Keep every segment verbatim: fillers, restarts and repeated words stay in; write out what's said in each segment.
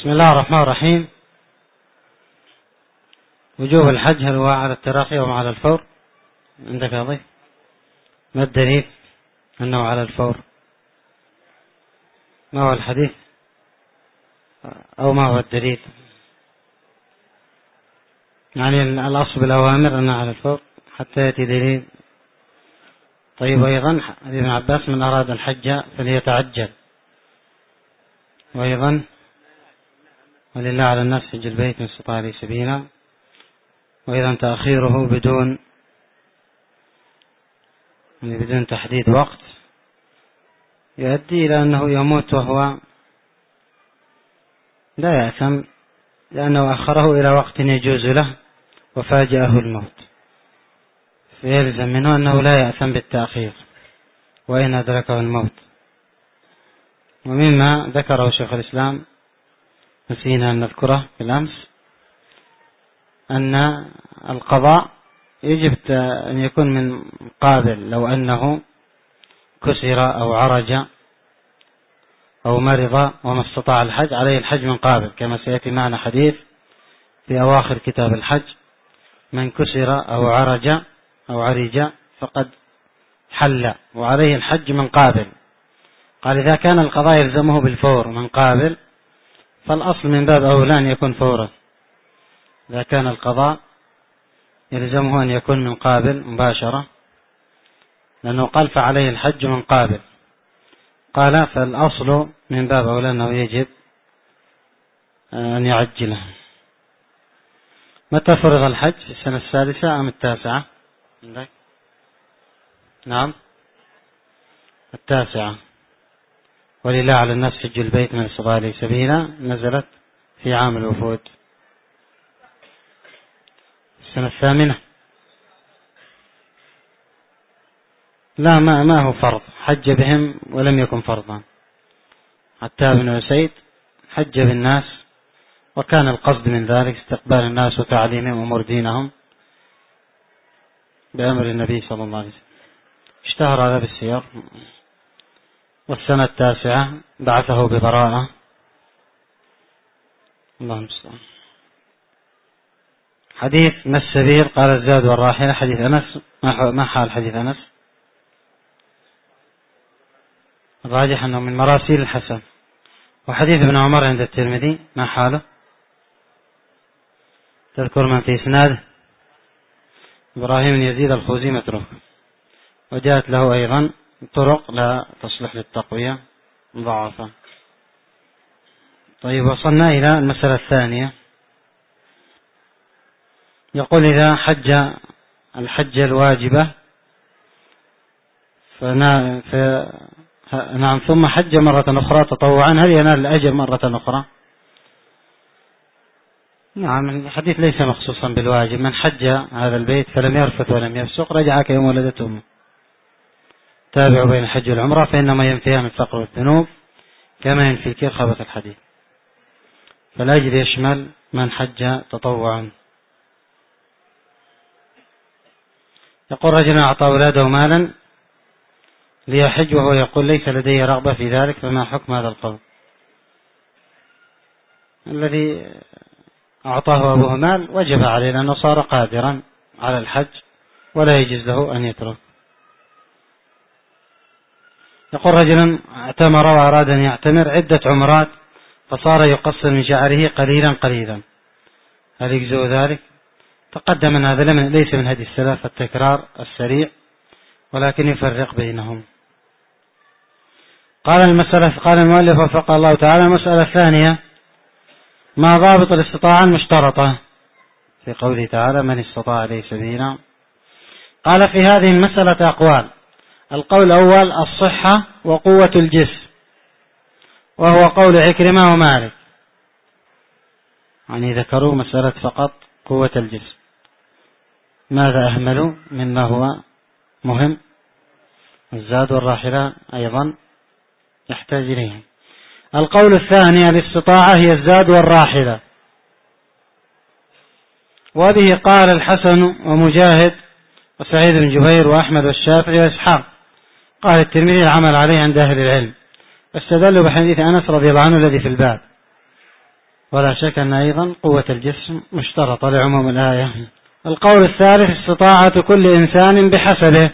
بسم الله الرحمن الرحيم. وجوب الحج هل هو على التراخي أو على الفور؟ عندك يا ضيف؟ ما الدليل أنه على الفور؟ ما هو الحديث أو ما هو الدليل؟ يعني الأصل بالأوامر أنه على الفور حتى يأتي دليل. طيب، أيضا ابن عباس من أراد الحج فليتعجل، وأيضا ولله على الناس حج البيت من استطاع إليه سبيلا، وأيضا تأخيره بدون يعني بدون تحديد وقت يؤدي إلى أنه يموت وهو لا يأثم، لأنه أخره إلى وقت يجوز له وفاجأه الموت، فيلزم منه أنه لا يأثم بالتأخير وإن أدركه الموت. ومما ذكره شيخ الإسلام نسينا أن نذكره بالأمس أن القضاء يجب أن يكون من قابل، لو أنه كسر أو عرج أو مرض وما استطاع الحج عليه الحج من قابل، كما سيأتي معنا حديث في أواخر كتاب الحج: من كسر أو عرج أو عرج فقد حل وعليه الحج من قابل. قال إذا كان القضاء يلزمه بالفور من قابل فالأصل من باب أولى أن يكون فورا، إذا كان القضاء يلزمه أن يكون من قابل مباشرة، لأنه قال فعليه الحج من قابل. قال فالأصل من باب أولى أنه يجب أن يعجله. متى فرض الحج؟ في السنة السادسة أم التاسعة؟ نعم التاسعة. ولله على الناس حج البيت من استطاع إليه سبيلا نزلت في عام الوفود السنة الثامنة. لا ما ما هو فرض، حج بهم ولم يكن فرضا. حتى بن أسيد حج بالناس وكان القصد من ذلك استقبال الناس وتعليمهم أمور دينهم بأمر النبي صلى الله عليه وسلم، اشتهر هذا بالسير. والسنة التاسعة بعثه ببراءة. اللهم المستعان. حديث ما السبيل؟ قال الزاد والراحلة. حديث أنس، ما حال حديث أنس؟ الراجح أنه من مراسيل الحسن. وحديث ابن عمر عند الترمذي ما حاله؟ تذكر من في إسناده؟ إبراهيم بن يزيد الخوزي متروك، وجاءت له أيضا طرق لا تصلح للتقوية ضعفا. طيب، وصلنا إلى المسألة الثانية. يقول إذا حج الحج الواجبة فنا ف... نعم ثم حج مرة أخرى تطوعا هل ينال الأجر مرة أخرى؟ نعم، الحديث ليس مخصوصا بالواجب. من حج هذا البيت فلم يرفث ولم يفسق رجع كيوم ولدته أمه. تابعوا بين الحج والعمرة فإنما ينفيان الفقر والذنوب كما ينفي كير خبث الحديث، فالأجر يشمل من حج تطوعا. يقول رجل أعطى أولاده مالا ليحج وهو يقول ليس لدي رغبة في ذلك، فما حكم هذا القول؟ الذي أعطاه أبوه مال وجب عليه لأنه صار قادرا على الحج ولا يجوز له أن يترك. يقول رجل اعتمر وأراد أن يعتمر عدة عمرات فصار يقصر من شعره قليلا قليلا، هل يجزئ ذلك؟ تقدم أن هذا ليس من هدي السلف التكرار السريع، ولكن يفرق بينهم. قال المسألة قال المؤلف وفقه الله تعالى: المسألة الثانية: ما ضابط الاستطاعة المشترطة في قوله تعالى من استطاع إليه سبيلا؟ قال في هذه المسألة أقوال. القول الأول الصحة وقوة الجسم، وهو قول عكرمة ومالك، يعني ذكروا مسألة فقط قوة الجسم. ماذا أهملوا مما هو مهم؟ الزاد والراحلة أيضا يحتاج إليهم. القول الثاني الاستطاعة هي الزاد والراحلة، وبه قال الحسن ومجاهد وسعيد بن جبير وأحمد والشافعي وإسحاق. قال الترمذي العمل عليه عند أهل العلم، واستدلوا بحديث أنس رضي الله عنه الذي في الباب. ولا شك أن أيضا قوة الجسم مشترطة لعموم الآية. القول الثالث استطاعة كل إنسان بحسبه،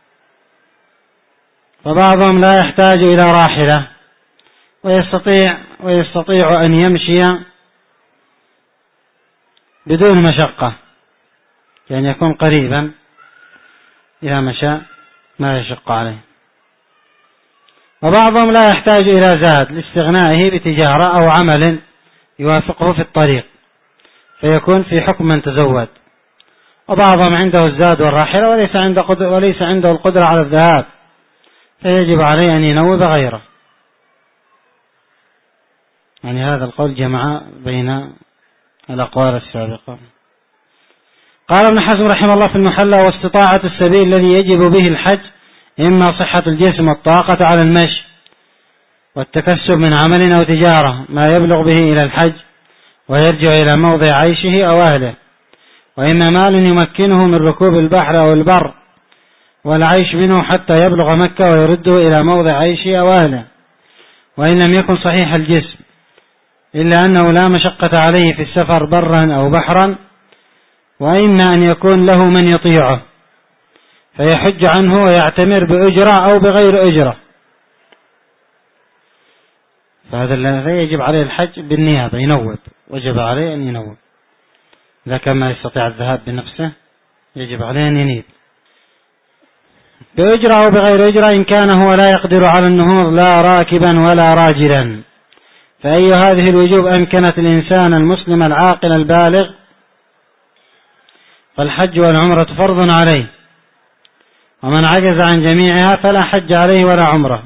فبعضهم لا يحتاج إلى راحلة ويستطيع, ويستطيع أن يمشي بدون مشقة، يعني يكون قريبا إذا مشى ما يشق عليه. وبعضهم لا يحتاج إلى زاد لاستغنائه بتجارة أو عمل يوافقه في الطريق فيكون في حكم من تزود. وبعضهم عنده الزاد والراحلة وليس عنده, وليس عنده القدرة على الذهاب فيجب عليه أن ينوب غيره. يعني هذا القول جمع بين الأقوال السابقة. قال ابن حزم رحمه الله في المحلى: واستطاعة السبيل الذي يجب به الحج إما صحة الجسم والطاقة على المشي والتكسب من عمل أو تجارة ما يبلغ به إلى الحج ويرجع إلى موضع عيشه أو أهله، وإما مال يمكنه من ركوب البحر أو البر والعيش منه حتى يبلغ مكة ويرده إلى موضع عيشه أو أهله، وإن لم يكن صحيح الجسم إلا أنه لا مشقة عليه في السفر برا أو بحرا، وإما أن يكون له من يطيعه فيحج عنه ويعتمر بأجرة أو بغير أجرة، فهذا الذي يجب عليه الحج بالنيابة ينوب، وجب عليه أن ينوب. إذا كان ما يستطيع الذهاب بنفسه يجب عليه أن ينيب بأجرة أو بغير أجرة إن كان هو لا يقدر على النهوض لا راكبا ولا راجلا. فأي هذه الوجوب أمكنت الإنسان المسلم العاقل البالغ فالحج والعمرة فرض عليه، ومن عجز عن جميعها فلا حج عليه ولا عمره.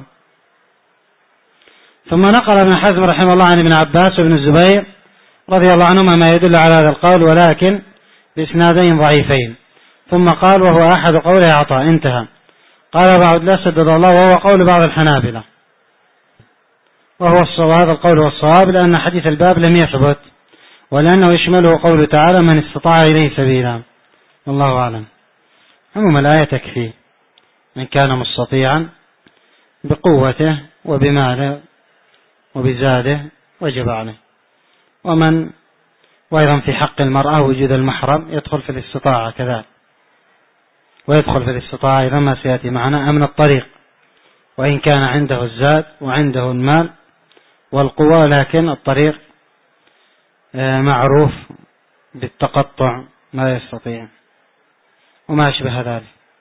ثم نقل ابن حزم رحمه الله عن ابن عباس وابن الزبير رضي الله عنهما ما يدل على هذا القول ولكن بإسنادين ضعيفين، ثم قال: وهو أحد قوله عطاء، انتهى. قال أبو عبد الله سدد الله: وهو قول بعض الحنابلة، وهو الصواب. هذا القول هو الصواب لأن حديث الباب لم يثبت، ولأنه يشمله قوله تعالى: من استطاع إليه سبيلا. والله أعلم. عموم الآية تكفي، من كان مستطيعا بقوته وبماله وبزاده وجب عليه. ومن وأيضا في حق المرأة وجود المحرم يدخل في الاستطاعة كذلك، ويدخل في الاستطاعة إذا ما سيأتي معنا أمن الطريق، وإن كان عنده الزاد وعنده المال والقوة لكن الطريق معروف بالتقطع ما يستطيع وما أشبه ذلك.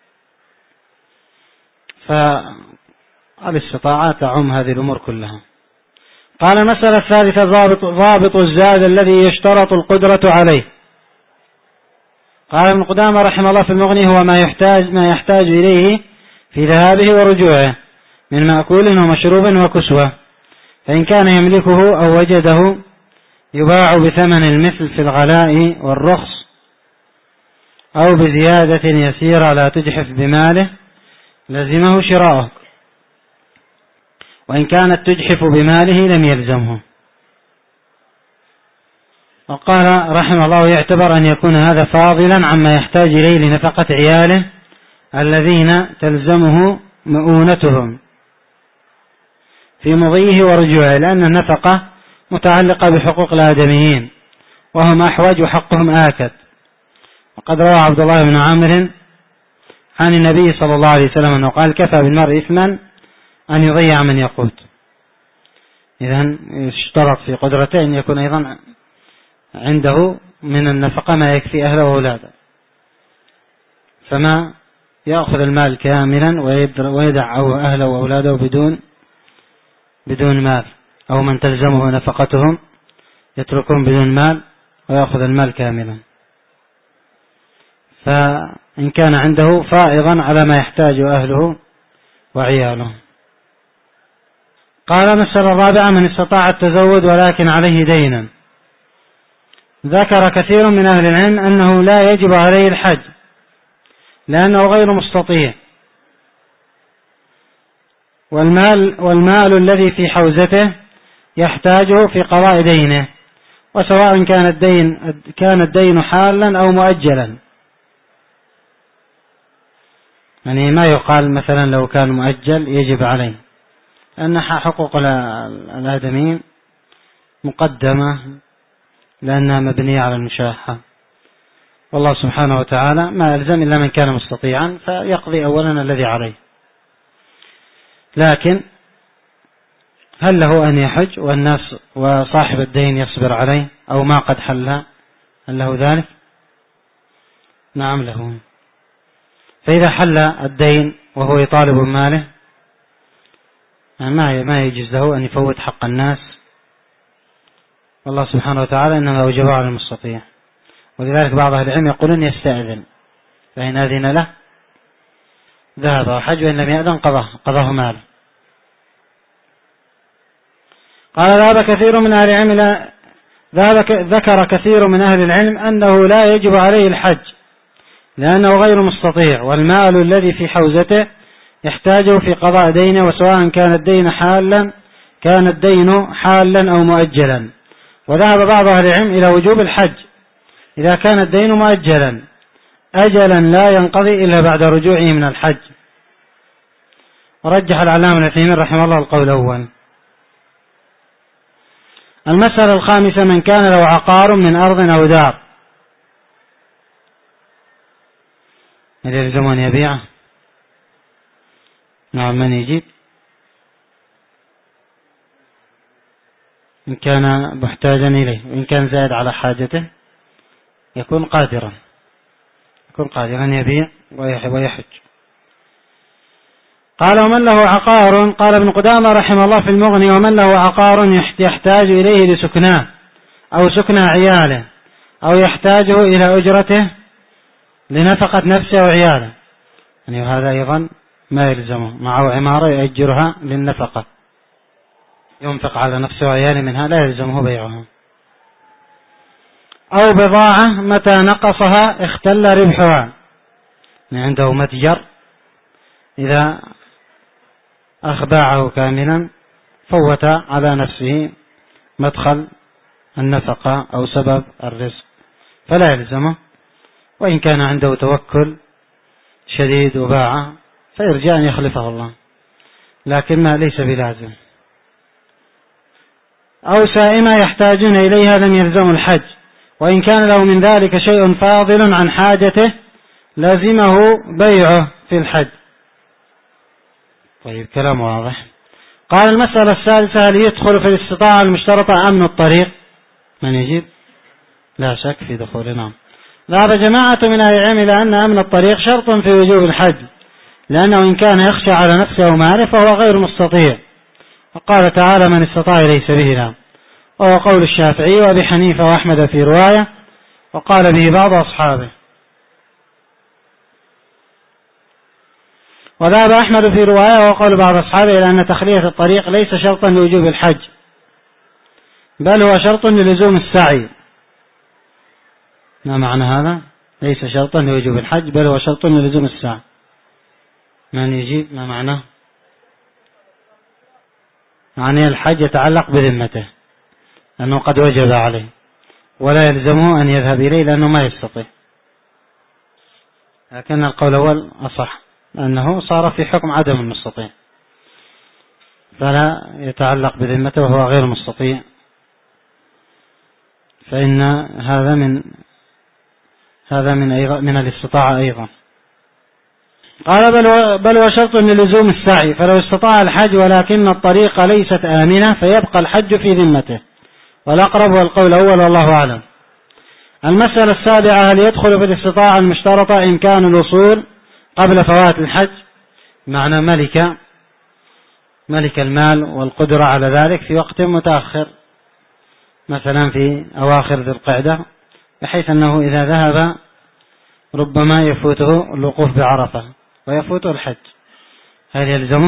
فالاستطاعة تعم هذه الأمور كلها. قال: المسألة الثالثة: ضابط, ضابط الزاد الذي يشترط القدرة عليه. قال ابن قدامة رحمه الله في المغني: هو ما يحتاج, ما يحتاج إليه في ذهابه ورجوعه من مأكول ومشروب وكسوة، فإن كان يملكه أو وجده يباع بثمن المثل في الغلاء والرخص أو بزيادة يسيرة لا تجحف بماله لزمه شراءه، وإن كانت تجحف بماله لم يلزمه. وقال رحمه الله: يعتبر أن يكون هذا فاضلا عما يحتاج إليه لنفقة عياله الذين تلزمه مؤونتهم في مضيه ورجوعه، لأن النفقة متعلقة بحقوق الآدميين وهم أحوج وحقهم آكد. وقد روى عبد الله بن عامر عن النبي صلى الله عليه وسلم أنه قال: كفى بالمرء إثما أن يضيع من يقوت. إذن اشترط في قدرته أن يكون أيضا عنده من النفقة ما يكفي أهله وأولاده، فما يأخذ المال كاملا ويدع أهله وأولاده بدون بدون مال، أو من تلزمه نفقتهم يتركون بدون مال ويأخذ المال كاملا. فإن كان عنده فائضا على ما يحتاج أهله وعياله. قال: مسألة الرابعة: من استطاع التزود ولكن عليه دينا. ذكر كثير من أهل العلم أنه لا يجب عليه الحج لأنه غير مستطيع، والمال, والمال الذي في حوزته يحتاجه في قضاء دينه، وسواء كان الدين, كان الدين حالا أو مؤجلا. يعني ما يقال مثلا لو كان مؤجل يجب عليه، لأن حقوق الآدمين مقدمة لأنها مبنية على المشاحة. والله سبحانه وتعالى ما ألزم إلا من كان مستطيعا فيقضي أولا الذي عليه. لكن هل له أن يحج والناس وصاحب الدين يصبر عليه أو ما قد حل؟ هل له ذلك؟ نعم له. فإذا حل الدين وهو يطالب ماله ما ما يجوز له أن يفوت حق الناس. والله سبحانه وتعالى إنما أوجبه على المستطيع. ولذلك بعض أهل العلم يقولون يستأذن، فإن أذن له ذهب وحج، وإن لم يأذن قضاه قضاه ماله. قال ذهب كثير من أهل العلم ذهب ذكر كثير من أهل العلم أنه لا يجب عليه الحج لأنه غير مستطيع، والمال الذي في حوزته يحتاجه في قضاء دينه، وسواء كان الدين حالا كان الدين حالا أو مؤجلا. وذهب بعض أهل العلم إلى وجوب الحج إذا كان الدين مؤجلا أجلا لا ينقضي إلا بعد رجوعه من الحج. ورجح العلامة ابن عثيمين رحمه الله القول الأول. المسألة الخامسة: من كان له عقار من أرض أو دار، هل يلزم أن يبيعه؟ نعم، من يجيب؟ إن كان محتاجا إليه، وإن كان زائد على حاجته يكون قادرا يكون قادرا يبيع ويحج. قال: ومن له عقار، قال ابن قدامة رحمه الله في المغني: ومن له عقار يحتاج إليه لسكناه أو سكن عياله، أو يحتاجه إلى أجرته لنفقة نفسه وعياله، يعني هذا أيضا ما يلزمه، معه عمارة يأجرها للنفقة ينفق على نفسه وعياله منها، لا يلزمه بيعها. أو بضاعة متى نقصها اختل ربحها، يعني عنده متجر إذا أخباعه كاملا فوت على نفسه مدخل النفقة أو سبب الرزق فلا يلزمه، وإن كان عنده توكل شديد وباعه فيرجع أن يخلفه الله، لكن ما ليس بلازم. أو سائمة يحتاجون إليها لم يلزم الحج، وإن كان له من ذلك شيء فاضل عن حاجته لازمه بيعه في الحج. طيب، كلام واضح. قال: المسألة الثالثة: هل يدخل في الاستطاعة المشترطة أمن الطريق؟ من يجيب؟ لا شك في دخول. نعم. ذهب جماعة من أهل العلم إلى أن أمن الطريق شرط في وجوب الحج، لأنه إن كان يخشى على نفسه وماله فهو غير مستطيع. وقال تعالى: من استطاع إليه سبيلا، وهو قول الشافعي وأبي حنيفة وأحمد في رواية، وقال به بعض أصحابه. وذهب أحمد في رواية وقال بعض أصحابه إلى أن تخلية الطريق ليس شرطا لوجوب الحج، بل هو شرط للزوم السعي. ما معنى هذا؟ ليس شرطا لوجوب الحج بل هو شرط للزوم السعي. من يجيب؟ ما معناه؟ معنى الحج يتعلق بذمته أنه قد وجب عليه، ولا يلزمه أن يذهب إليه لأنه ما يستطيع. لكن القول الأول أصح، أنه صار في حكم عدم المستطيع، فلا يتعلق بذمته وهو غير مستطيع، فإن هذا من هذا من أيضا من الاستطاعة أيضا. قال: بل بل هو شرط للزوم السعي، فلو استطاع الحج ولكن الطريق ليست آمنة فيبقى الحج في ذمته، والأقرب هو القول الأول والله أعلم. المسألة السابعة: هل يدخل في الاستطاعة المشترطة إمكان الوصول قبل فوات الحج؟ معنى ملك ملك المال والقدرة على ذلك في وقت متأخر، مثلا في أواخر ذي القعدة، بحيث أنه إذا ذهب ربما يفوته الوقوف بعرفة ويفوته الحج، هل يلزمه؟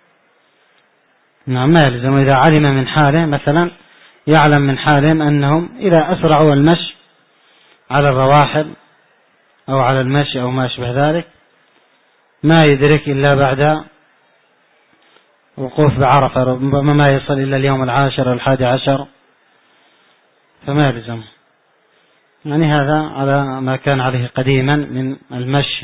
نعم، ما يلزمه. إذا علم من حاله، مثلا يعلم من حالهم أنهم إذا أسرعوا المشي على الرواحل أو على المشي أو ما أشبه ذلك ما يدرك إلا بعد وقوف بعرفة، ربما ما يصل إلا اليوم العاشر والحادي عشر، فما يلزمه. يعني هذا على ما كان عليه قديما من المشي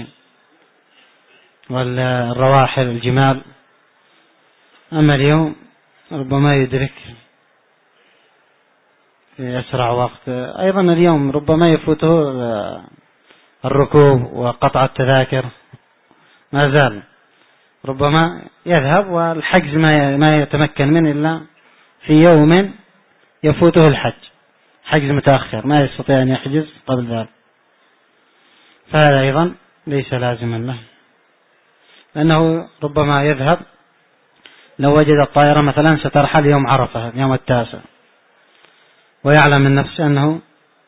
والرواحل الجمال، أما اليوم ربما يدرك في أسرع وقت. أيضا اليوم ربما يفوته الركوب وقطع التذاكر، ما زال ربما يذهب والحجز ما يتمكن منه إلا في يوم يفوته الحج، حجز متأخر ما يستطيع أن يحجز قبل ذلك، فهذا أيضا ليس لازما له، لأنه ربما يذهب لو وجد الطائرة مثلا سترحل يوم عرفة يوم التاسع، ويعلم من نفسه أنه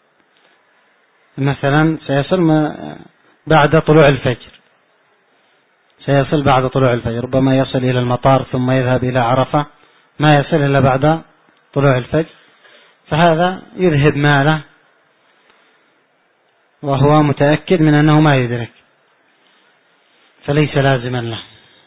مثلا سيصل بعد طلوع الفجر، سيصل بعد طلوع الفجر، ربما يصل إلى المطار ثم يذهب إلى عرفة، ما يصل إلا بعد طلوع الفجر، فهذا يذهب ماله وهو متأكد من أنه ما يدرك، فليس لازما له.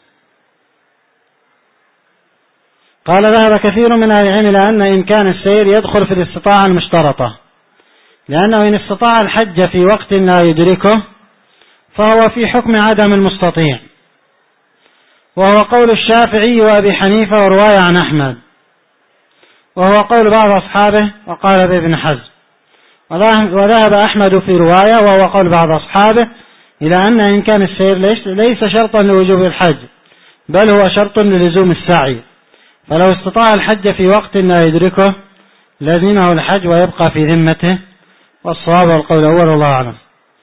قال ذهب كثير من أهل العلم إلى أن إمكان السير يدخل في الاستطاعة المشترطة، لأنه إن استطاع الحج في وقت لا يدركه فهو في حكم عدم المستطيع، وهو قول الشافعي وأبي حنيفة ورواية عن أحمد، وهو قول بعض أصحابه وقال به ابن حزم، وذهب أحمد في رواية وهو قول بعض أصحابه إلى أن إمكان السير ليس شرطا لوجوب الحج، بل هو شرط للزوم السعي، فلو استطاع الحج في وقت لا يدركه لازمه الحج ويبقى في ذمته، والصواب والقول الأول والله أعلم.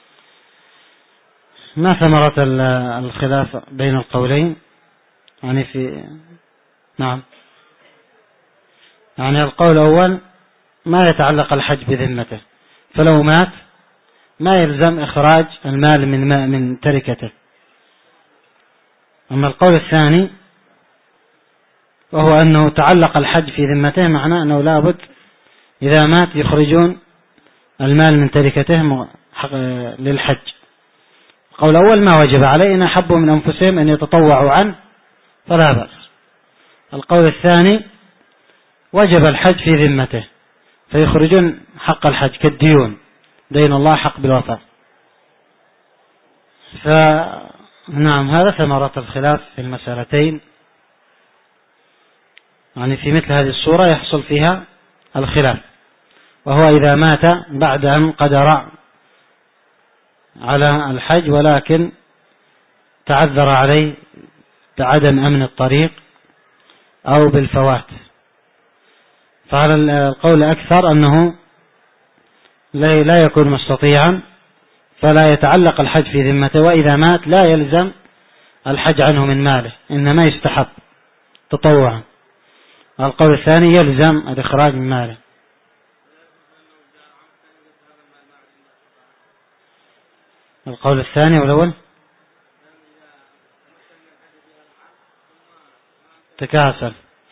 ما ثمرة الخلاف بين القولين؟ يعني في نعم يعني القول الأول ما يتعلق الحج بذمته، فلو مات ما يلزم إخراج المال من من تركته. أما القول الثاني وهو أنه تعلق الحج في ذمته، معناه أنه لابد إذا مات يخرجون المال من تركته للحج. القول الأول ما وجب عليه، إن أحبوا من أنفسهم أن يتطوعوا عنه فلا بأس. القول الثاني وجب الحج في ذمته فيخرجون حق الحج كالديون، دين الله حق بالوفاء. فنعم هذا ثمرة الخلاف في المسألتين، يعني في مثل هذه الصورة يحصل فيها الخلاف، وهو إذا مات بعد أن قدر على الحج ولكن تعذر عليه بعدم أمن الطريق أو بالفوات، فعلى القول أكثر أنه لا يكون مستطيعا فلا يتعلق الحج في ذمته، وإذا مات لا يلزم الحج عنه من ماله، إنما يستحب تطوعا. القول الثاني يلزم الإخراج من ماله. القول الثاني والأول تكاسل،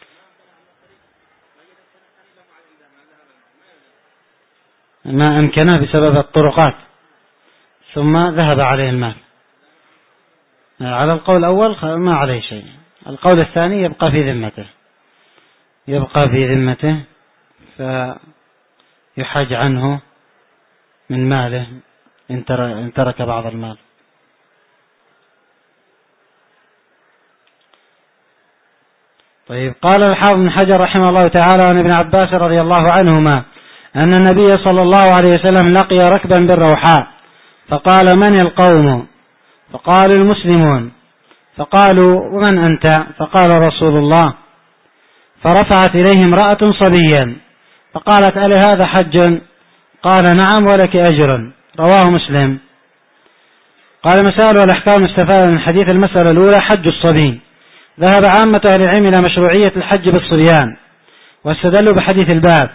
ما أمكنه بسبب الطرقات ثم ذهب عليه المال. على القول الأول ما عليه شيء. القول الثاني يبقى في ذمته يبقى في ذمته فيحج عنه من ماله إن ترك بعض المال. طيب قال الحافظ بن حجر رحمه الله تعالى عن ابن عباس رضي الله عنهما أن النبي صلى الله عليه وسلم لقي ركبا بالروحاء فقال من القوم؟ فقالوا المسلمون. فقالوا ومن أنت؟ فقال رسول الله. فرفعت إليه امرأة صبيا فقالت ألي هذا حج؟ قال نعم ولك أجر. رواه مسلم. قال مسائل والأحكام استفاد من حديث. المسألة الأولى حج الصبي. ذهب عامة أهل العلم إلى مشروعية الحج بالصبيان واستدلوا بحديث الباب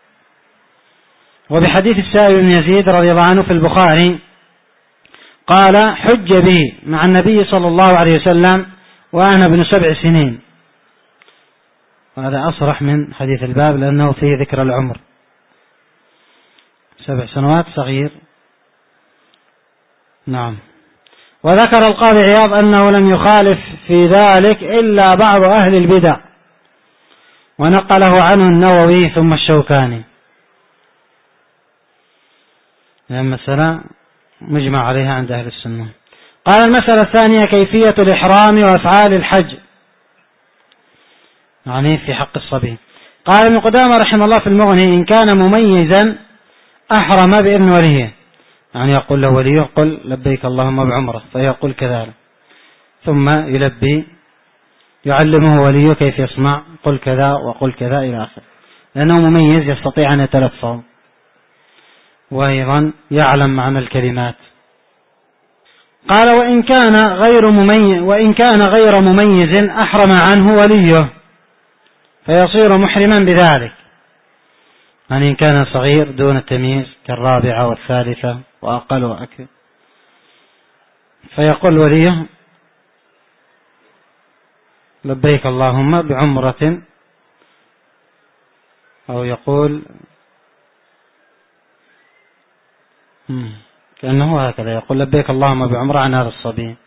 وبحديث السائب بن يزيد رضي الله عنه في البخاري قال حج بي مع النبي صلى الله عليه وسلم وأنا ابن سبع سنين. وهذا أصرح من حديث الباب لأنه فيه ذكر العمر، سبع سنوات صغير. نعم. وذكر القاضي عياض أنه لم يخالف في ذلك إلا بعض أهل البدع ونقله عنه النووي ثم الشوكاني. المسألة مجمع عليها عند أهل السنة. قال المسألة الثانية كيفية الإحرام وأفعال الحج، يعني في حق الصبي. قال ابن قدامة رحمه الله في المغني: إن كان مميزا أحرم بإذن وليه، يعني يقول له وليه: قل لبيك اللهم بعمرة، فيقول كذلك، ثم يلبي، يعلمه وليه كيف يصنع، قل كذا وقل كذا إلى آخره، لأنه مميز يستطيع أن يتلفظ وأيضا يعلم معنى الكلمات. قال: وإن كان غير مميز وإن كان غير مميز أحرم عنه وليه، فيصير محرما بذلك، يعني إن كان صغير دون التمييز كالرابعة والثالثة وأقل وأكثر، فيقول وليه: لبيك اللهم بعمرة، أو يقول كأنه هكذا، يقول لبيك اللهم بعمرة عن هذا الصبي،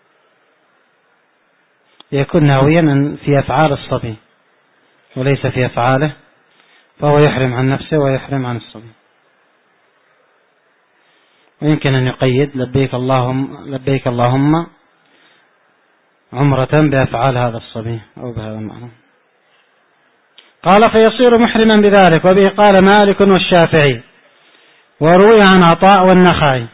يكون ناويا في أفعال الصبي وليس في أفعاله، فهو يحرم عن نفسه ويحرم عن الصبي. ويمكن أن يقيد لبيك اللهم لبيك اللهم عمرة بأفعال هذا الصبي أو بهذا المعنى. قال: فيصير محرما بذلك. وبه قال مالك والشافعي، وروي عن عطاء والنخعي.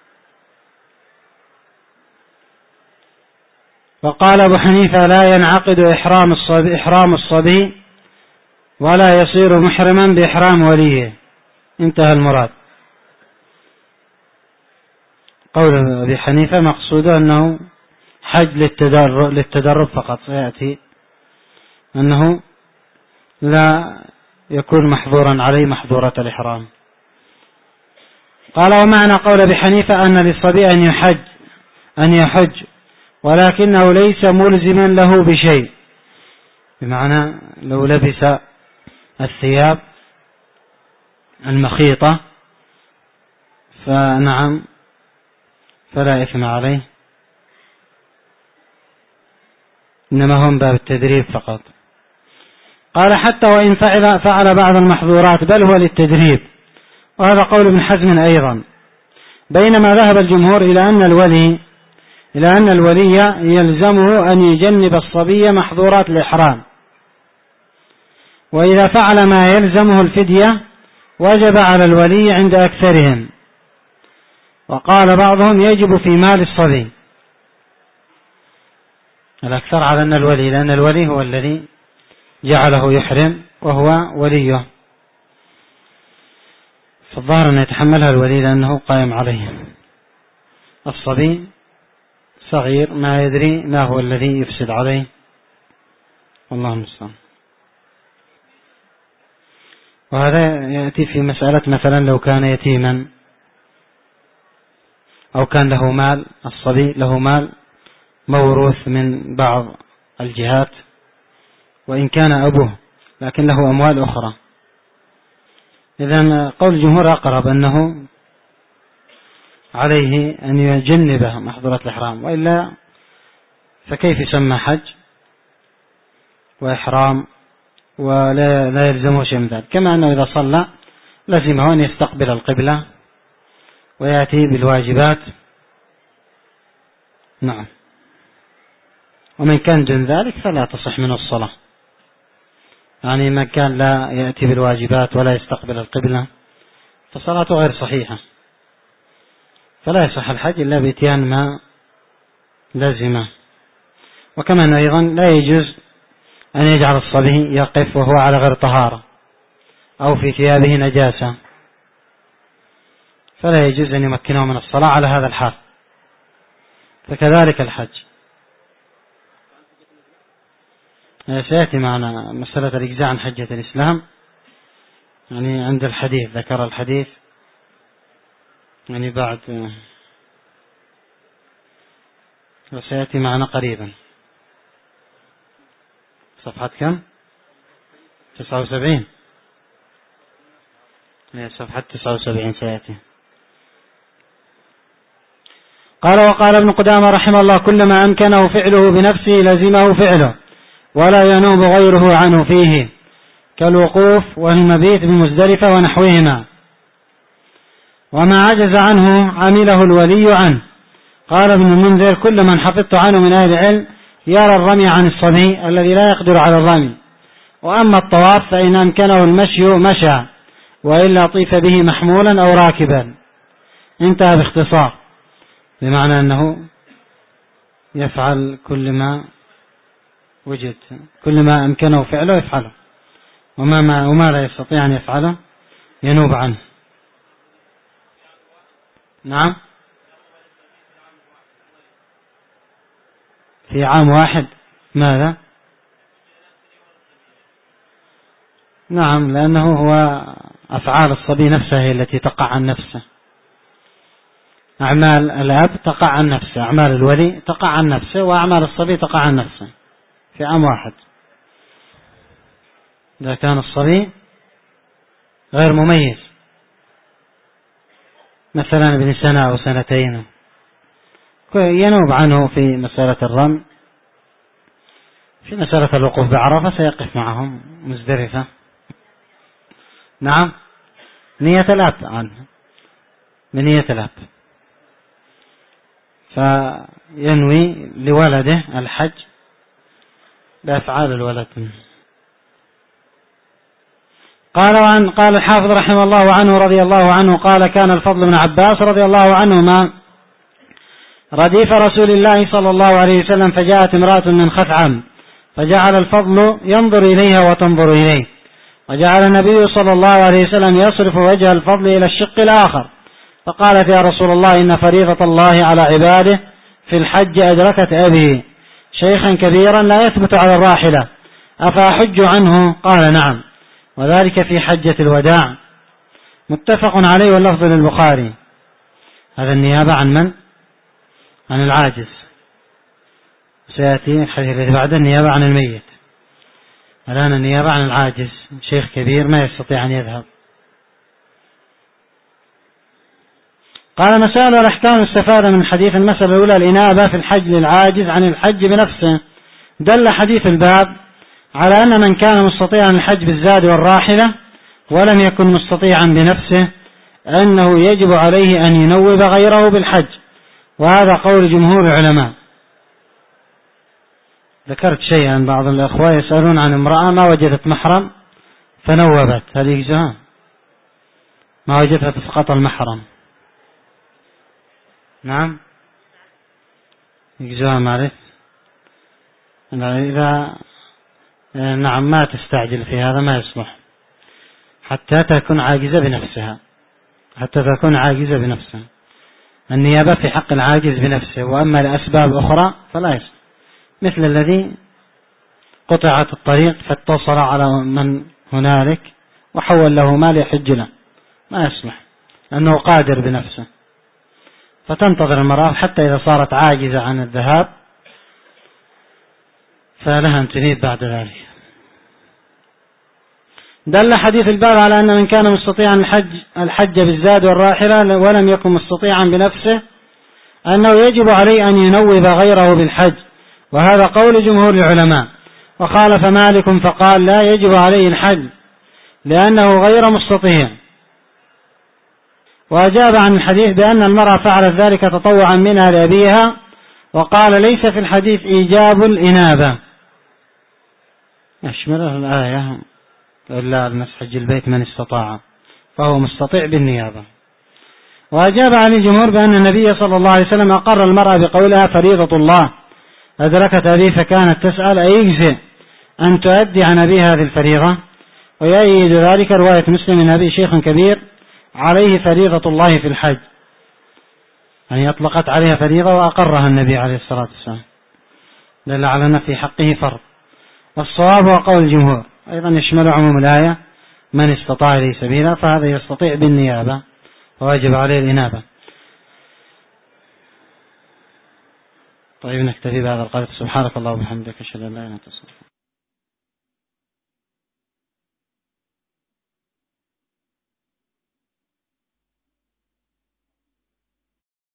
وقال أبو حنيفة: لا ينعقد إحرام الصبي, إحرام الصبي ولا يصير محرما بإحرام وليه. انتهى المراد. قول أبي حنيفة مقصوده أنه حج للتدرب, للتدرب فقط، سيأتي أنه لا يكون محظورا عليه محظورة الإحرام. قال: ومعنى قول أبي حنيفة أن للصبي أن يحج أن يحج ولكنه ليس ملزما له بشيء، بمعنى لو لبس الثياب المخيطة فنعم فلا إثم عليه، إنما هم باب التدريب فقط. قال: حتى وإن فعل, فعل بعض المحظورات بل هو للتدريب، وهذا قول ابن حزم أيضا، بينما ذهب الجمهور إلى أن الولي إلى أن الولي يلزمه أن يجنب الصبي محظورات الإحرام، وإذا فعل ما يلزمه الفدية وجب على الولي عند أكثرهم. وقال بعضهم يجب في مال الصبي، الأكثر على أن الولي، لأن الولي هو الذي جعله يحرم وهو وليه، فالظاهر أن يتحملها الولي لأنه قائم عليه. الصبي صغير ما يدري ما هو الذي يفسد عليه، والله المستعان. وهذا يأتي في مسألة مثلا لو كان يتيما أو كان له مال، الصبي له مال موروث من بعض الجهات وإن كان أبوه لكن له أموال أخرى، إذن قول الجمهور أقرب أنه عليه أن يجنب محظورات الإحرام، وإلا فكيف يسمى حج وإحرام ولا لا يلزمه شيء من ذلك؟ كما أنه إذا صلى لزمه أن يستقبل القبلة ويأتي بالواجبات. نعم. ومن كان دون ذلك فلا تصح منه الصلاة، يعني من كان لا يأتي بالواجبات ولا يستقبل القبلة فصلاته غير صحيحة، فلا يصح الحج إلا بإتيان ما لزمه. وكما أيضا لا يجوز أن يجعل الصبي يقف وهو على غير طهارة أو في ثيابه نجاسة، فلا يجوز أن يمكنه من الصلاة على هذا الحال، فكذلك الحج. سيأتي معنا مسألة الإجزاء عن حجة الإسلام، يعني عند الحديث ذكر الحديث يعني بعد، وسيأتي معنا قريبا. صفحة كم؟ تسعة وسبعين. صفحة تسعة وسبعين سيأتي. قال: وقال ابن قدامة رحمه الله: كلما أمكنه فعله بنفسه لزمه فعله ولا ينوب غيره عنه فيه، كالوقوف والمبيت بمزدلفة ونحوهما. وما عجز عنه عمله الولي عنه. قال ابن المنذر: كل من حفظت عنه من أهل العلم يرى الرمي عن الصبي الذي لا يقدر على الرمي وأما الطواف فإن أمكنه المشي مشى، وإلا طيف به محمولا أو راكبا. انتهى باختصار، بمعنى أنه يفعل كل ما وجد، كل ما أمكنه فعله يفعله، وما, ما وما لا يستطيع أن يفعله ينوب عنه. نعم، في عام واحد. ماذا؟ نعم، لأنه هو أفعال الصبي نفسها هي التي تقع عن نفسه. أعمال الأب تقع عن نفسه، أعمال الولي تقع عن نفسه، وأعمال الصبي تقع عن نفسه في عام واحد. إذا كان الصبي غير مميز، مثلا ابن سنة أو سنتين، ينوب عنه في مسألة الرمي. في مسألة الوقوف بعرفة سيقف معهم مزدلفة. نعم، نية الأب عنه، بنية الأب، فينوي لولده الحج بأفعال الولد. قال وعن قال الحافظ رحمه الله عنه رضي الله عنه قال: كان الفضل بن عباس رضي الله عنهما رديف رسول الله صلى الله عليه وسلم، فجاءت امرأة من خثعم، فجعل الفضل ينظر إليها وتنظر إليه، وجعل النبي صلى الله عليه وسلم يصرف وجه الفضل إلى الشق الآخر، فقالت: يا رسول الله، إن فريضة الله على عباده في الحج أدركت أبي شيخا كبيرا لا يثبت على الراحلة، أفأحج عنه؟ قال: نعم، وذلك في حجة الوداع. متفق عليه، واللفظ للبخاري. هذا النيابة عن من؟ عن العاجز. سيأتي الحديث الذي بعد النيابة عن الميت. الآن النيابة عن العاجز، شيخ كبير ما يستطيع أن يذهب. قال: مسائل الأحكام استفاد من حديث. المسألة الأولى: الإنابة في الحج للعاجز عن الحج بنفسه. دل حديث الباب على أن من كان مستطيعا الحج بالزاد والراحلة ولم يكن مستطيعا بنفسه أنه يجب عليه أن ينوب غيره بالحج، وهذا قول جمهور العلماء. ذكرت شيئا، بعض الأخوة يسألون عن امرأة ما وجدت محرم فنوبت، هل يجزها؟ ما وجدها تسقط المحرم. نعم، يجزها معرف. إذا نعم ما تستعجل في هذا، ما يصلح حتى تكون عاجزة بنفسها، حتى تكون عاجزة بنفسها. النيابة في حق العاجز بنفسه، وأما لأسباب أخرى فلا يصلح، مثل الذي قطعت الطريق فاتصل على من هنالك وحول له مال يحج له، ما يصلح لأنه قادر بنفسه، فتنتظر المرأة حتى إذا صارت عاجزة عن الذهاب فلها أن تنيب بعد ذلك. دل حديث الباب على أن من كان مستطيعا الحج, الحج بالزاد والراحلة ولم يكن مستطيعا بنفسه أنه يجب عليه أن ينوب غيره بالحج، وهذا قول جمهور العلماء. وخالف مالك فقال: لا يجب عليه الحج لأنه غير مستطيع. وأجاب عن الحديث بأن المرأة فعلت ذلك تطوعا منها لأبيها، وقال: ليس في الحديث إيجاب الإنابة. يشمله الآية: إلا أن حج البيت من استطاع، فهو مستطيع بالنيابة. وأجاب عن الجمهور بأن النبي صلى الله عليه وسلم أقر المرأة بقولها: فريضة الله أدركت أبي، فكانت تسأل: أيجزئ أن تؤدي عن أبي هذه الفريضة؟ ويؤيد ذلك رواية مسلم من أبي شيخ كبير عليه فريضة الله في الحج، يعني أطلقت عليها فريضة وأقرها النبي عليه الصلاة والسلام، دل على أن في حقه فرض. والصواب هو قول الجمهور، أيضا يشمل عموم الآية: من استطاع إليه سبيلا، فهذا يستطيع بالنيابة وواجب عليه الإنابة. طيب، نكتفي بهذا القدر. سبحانك اللهم وبحمدك، أشهد أن لا إله إلا أنت.